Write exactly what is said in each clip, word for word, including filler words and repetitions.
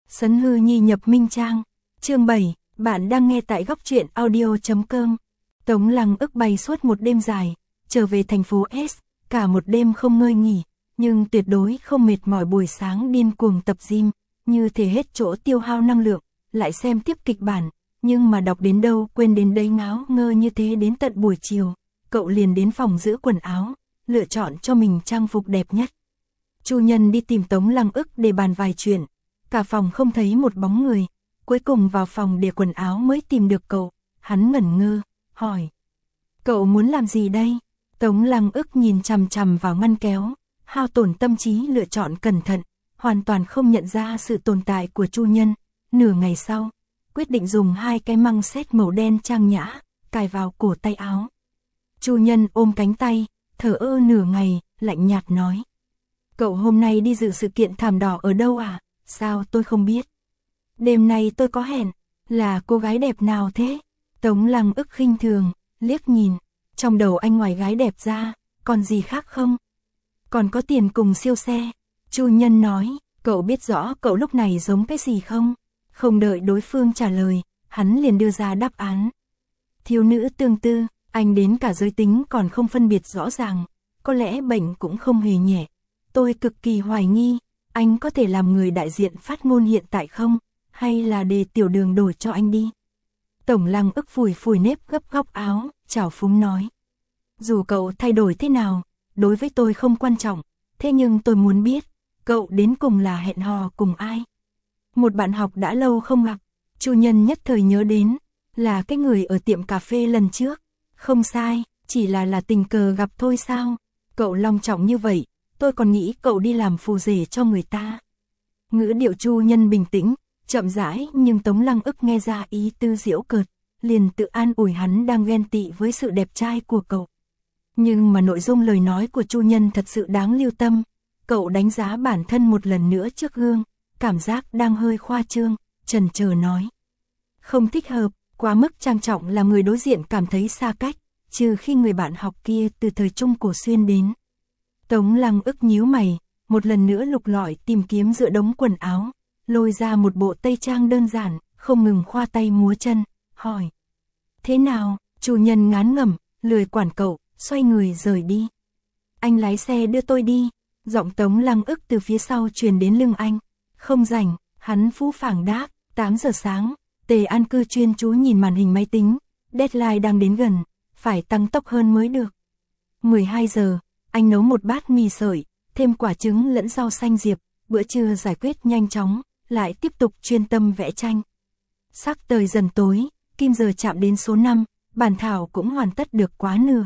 Sấn hư nhi nhập minh trang. Chương bảy, bạn đang nghe tại góc truyện audio chấm com. Tống Lăng ức bay suốt một đêm dài, trở về thành phố S, cả một đêm không ngơi nghỉ, nhưng tuyệt đối không mệt mỏi. Buổi sáng điên cuồng tập gym, như thể hết chỗ tiêu hao năng lượng, lại xem tiếp kịch bản, nhưng mà đọc đến đâu quên đến đấy, ngáo ngơ như thế đến tận buổi chiều, cậu liền đến phòng giữ quần áo, lựa chọn cho mình trang phục đẹp nhất. Chu Nhân đi tìm Tống Lăng ức để bàn vài chuyện, cả phòng không thấy một bóng người, cuối cùng vào phòng để quần áo mới tìm được cậu. Hắn ngẩn ngơ, hỏi: "Cậu muốn làm gì đây?" Tống Lăng ức nhìn chằm chằm vào ngăn kéo, hao tổn tâm trí lựa chọn cẩn thận, hoàn toàn không nhận ra sự tồn tại của Chu Nhân. Nửa ngày sau, quyết định dùng hai cái măng xét màu đen trang nhã, cài vào cổ tay áo. Chu Nhân ôm cánh tay, thở ơ nửa ngày, lạnh nhạt nói: "Cậu hôm nay đi dự sự kiện thảm đỏ ở đâu à?" "Sao tôi không biết. Đêm nay tôi có hẹn." "Là cô gái đẹp nào thế?" Tống Lăng ức khinh thường, liếc nhìn, trong đầu anh ngoài gái đẹp ra, còn gì khác không? "Còn có tiền cùng siêu xe." Chu Nhân nói. "Cậu biết rõ cậu lúc này giống cái gì không?" Không đợi đối phương trả lời, hắn liền đưa ra đáp án: "Thiếu nữ tương tư." Anh đến cả giới tính còn không phân biệt rõ ràng, có lẽ bệnh cũng không hề nhẹ. Tôi cực kỳ hoài nghi, anh có thể làm người đại diện phát ngôn hiện tại không? Hay là để Tiểu Đường đổi cho anh đi? Tổng Lăng ức phủi phủi nếp gấp góc áo, trào phúng nói: "Dù cậu thay đổi thế nào, đối với tôi không quan trọng, thế nhưng tôi muốn biết, cậu đến cùng là hẹn hò cùng ai?" "Một bạn học đã lâu không gặp." Chu Nhân nhất thời nhớ đến, là cái người ở tiệm cà phê lần trước. "Không sai, chỉ là là tình cờ gặp thôi sao? Cậu long trọng như vậy, tôi còn nghĩ cậu đi làm phù rể cho người ta." Ngữ điệu Chu Nhân bình tĩnh, chậm rãi, nhưng Tống Lăng ức nghe ra ý tư giễu cợt, liền tự an ủi hắn đang ghen tị với sự đẹp trai của cậu. Nhưng mà nội dung lời nói của Chu Nhân thật sự đáng lưu tâm. Cậu đánh giá bản thân một lần nữa trước gương, cảm giác đang hơi khoa trương, chần chờ nói: "Không thích hợp, quá mức trang trọng làm người đối diện cảm thấy xa cách, trừ khi người bạn học kia từ thời Trung Cổ xuyên đến." Tống Lăng ức nhíu mày, một lần nữa lục lọi tìm kiếm giữa đống quần áo, lôi ra một bộ tây trang đơn giản, không ngừng khoa tay múa chân, hỏi: "Thế nào?" Chu Nhân ngán ngẩm, lười quản cậu, xoay người rời đi. "Anh lái xe đưa tôi đi." Giọng Tống Lăng ức từ phía sau truyền đến lưng anh. "Không rảnh." Hắn phũ phàng đáp. Tám giờ sáng, Tề An Cư chuyên chú nhìn màn hình máy tính, deadline đang đến gần, phải tăng tốc hơn mới được. mười hai giờ, anh nấu một bát mì sợi, thêm quả trứng lẫn rau xanh diệp, bữa trưa giải quyết nhanh chóng, lại tiếp tục chuyên tâm vẽ tranh. Sắc trời dần tối, kim giờ chạm đến số năm, bản thảo cũng hoàn tất được quá nửa.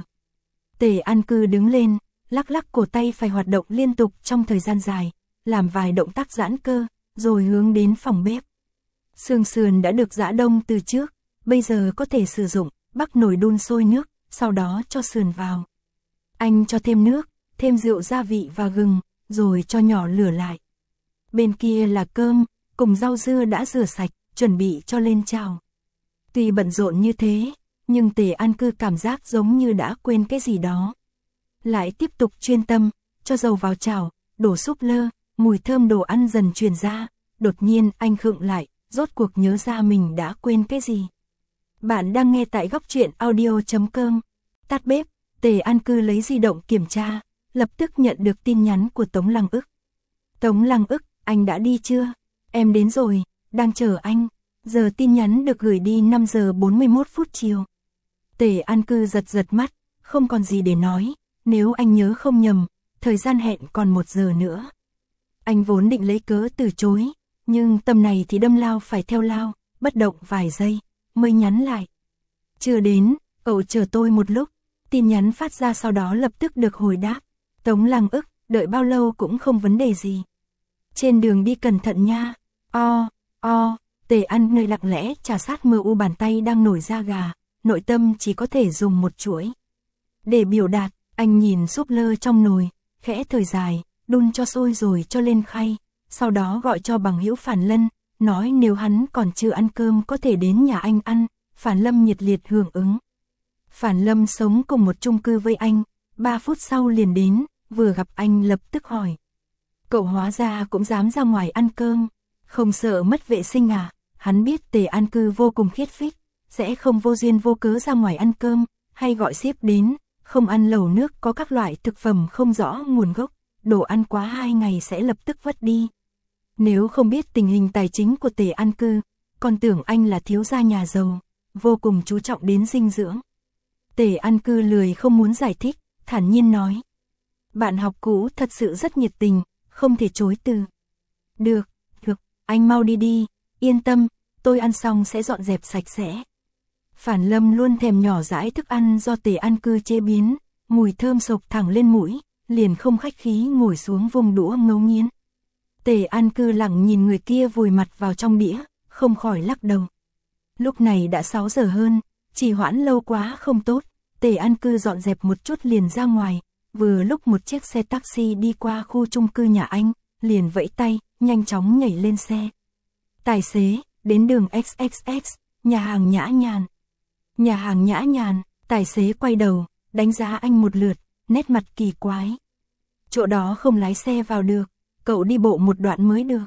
Tề An Cư đứng lên, lắc lắc cổ tay phải hoạt động liên tục trong thời gian dài, làm vài động tác giãn cơ, rồi hướng đến phòng bếp. Xương sườn đã được giã đông từ trước, bây giờ có thể sử dụng, bắc nồi đun sôi nước, sau đó cho sườn vào. Anh cho thêm nước, thêm rượu gia vị và gừng, rồi cho nhỏ lửa lại. Bên kia là cơm, cùng rau dưa đã rửa sạch, chuẩn bị cho lên chảo. Tuy bận rộn như thế, nhưng Tề An Cư cảm giác giống như đã quên cái gì đó. Lại tiếp tục chuyên tâm, cho dầu vào chảo, đổ súp lơ, mùi thơm đồ ăn dần truyền ra, đột nhiên anh khựng lại, rốt cuộc nhớ ra mình đã quên cái gì. Bạn đang nghe tại góc truyện audio chấm com. Tắt bếp, Tề An Cư lấy di động kiểm tra, lập tức nhận được tin nhắn của Tống Lăng ức. "Tống Lăng ức, anh đã đi chưa?" "Em đến rồi, đang chờ anh." Giờ tin nhắn được gửi đi năm giờ bốn mươi mốt phút chiều. Tề An Cư giật giật mắt, không còn gì để nói, nếu anh nhớ không nhầm, thời gian hẹn còn một giờ nữa. Anh vốn định lấy cớ từ chối, nhưng tầm này thì đâm lao phải theo lao, bất động vài giây, mới nhắn lại: "Chưa đến, cậu chờ tôi một lúc." Tin nhắn phát ra sau đó lập tức được hồi đáp: "Tống Lăng ức, đợi bao lâu cũng không vấn đề gì. Trên đường đi cẩn thận nha." O, o, Tề An nơi lặng lẽ trà sát mờ u bàn tay đang nổi da gà, nội tâm chỉ có thể dùng một chuỗi để biểu đạt. Anh nhìn súp lơ trong nồi, khẽ thở dài, đun cho sôi rồi cho lên khay, sau đó gọi cho bằng hữu Phản Lân, nói nếu hắn còn chưa ăn cơm có thể đến nhà anh ăn. Phản Lâm nhiệt liệt hưởng ứng. Phản Lâm sống cùng một chung cư với anh, ba phút sau liền đến, vừa gặp anh lập tức hỏi: "Cậu hóa ra cũng dám ra ngoài ăn cơm?" Không sợ mất vệ sinh à? Hắn biết Tề An Cư vô cùng khiết phích, sẽ không vô duyên vô cớ ra ngoài ăn cơm, hay gọi ship đến, không ăn lẩu nước có các loại thực phẩm không rõ nguồn gốc, đồ ăn quá hai ngày sẽ lập tức vứt đi. Nếu không biết tình hình tài chính của Tề An Cư, còn tưởng anh là thiếu gia nhà giàu, vô cùng chú trọng đến dinh dưỡng. Tề An Cư lười không muốn giải thích, thản nhiên nói. Bạn học cũ thật sự rất nhiệt tình, không thể chối từ. Được, được, anh mau đi đi, yên tâm, tôi ăn xong sẽ dọn dẹp sạch sẽ. Phản Lâm luôn thèm nhỏ dãi thức ăn do Tề An Cư chế biến, mùi thơm sộc thẳng lên mũi, liền không khách khí ngồi xuống vùng đũa ngấu nghiến. Tề An Cư lặng nhìn người kia vùi mặt vào trong đĩa, không khỏi lắc đầu. Lúc này đã sáu giờ hơn, trì hoãn lâu quá không tốt, Tề An Cư dọn dẹp một chút liền ra ngoài, vừa lúc một chiếc xe taxi đi qua khu chung cư nhà anh, liền vẫy tay, nhanh chóng nhảy lên xe. Tài xế, đến đường ích ích ích, nhà hàng Nhã Nhàn. Nhà hàng Nhã Nhàn, tài xế quay đầu, đánh giá anh một lượt, nét mặt kỳ quái. Chỗ đó không lái xe vào được, cậu đi bộ một đoạn mới được.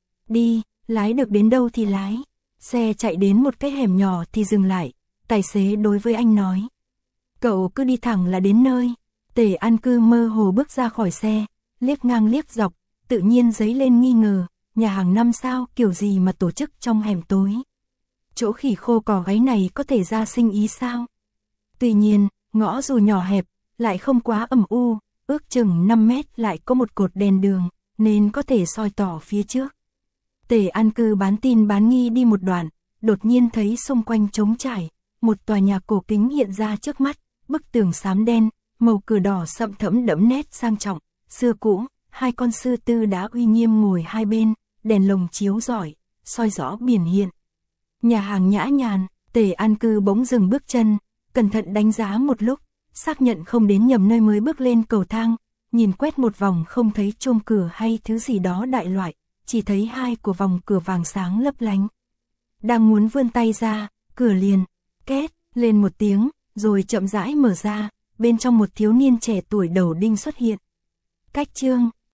Đi, lái được đến đâu thì lái. Xe chạy đến một cái hẻm nhỏ thì dừng lại, tài xế đối với anh nói. Cậu cứ đi thẳng là đến nơi. Tề An Cư mơ hồ bước ra khỏi xe, liếc ngang liếc dọc, tự nhiên dấy lên nghi ngờ, nhà hàng năm sao kiểu gì mà tổ chức trong hẻm tối. Chỗ khỉ khô cò gáy này có thể ra sinh ý sao? Tuy nhiên, ngõ dù nhỏ hẹp, lại không quá ẩm u, ước chừng năm mét lại có một cột đèn đường, nên có thể soi tỏ phía trước. Tề An Cư bán tin bán nghi đi một đoạn, đột nhiên thấy xung quanh trống trải, một tòa nhà cổ kính hiện ra trước mắt, bức tường xám đen, màu cửa đỏ sậm thẫm đẫm nét sang trọng, xưa cũ, hai con sư tư đá uy nghiêm ngồi hai bên, đèn lồng chiếu rọi, soi rõ biển hiện. Nhà hàng Nhã Nhàn, Tề An Cư bỗng dừng bước chân, cẩn thận đánh giá một lúc, xác nhận không đến nhầm nơi mới bước lên cầu thang, nhìn quét một vòng không thấy chuông cửa hay thứ gì đó đại loại, chỉ thấy hai của vòng cửa vàng sáng lấp lánh. Đang muốn vươn tay ra, cửa liền, két, lên một tiếng, rồi chậm rãi mở ra, bên trong một thiếu niên trẻ tuổi đầu đinh xuất hiện. Cách chương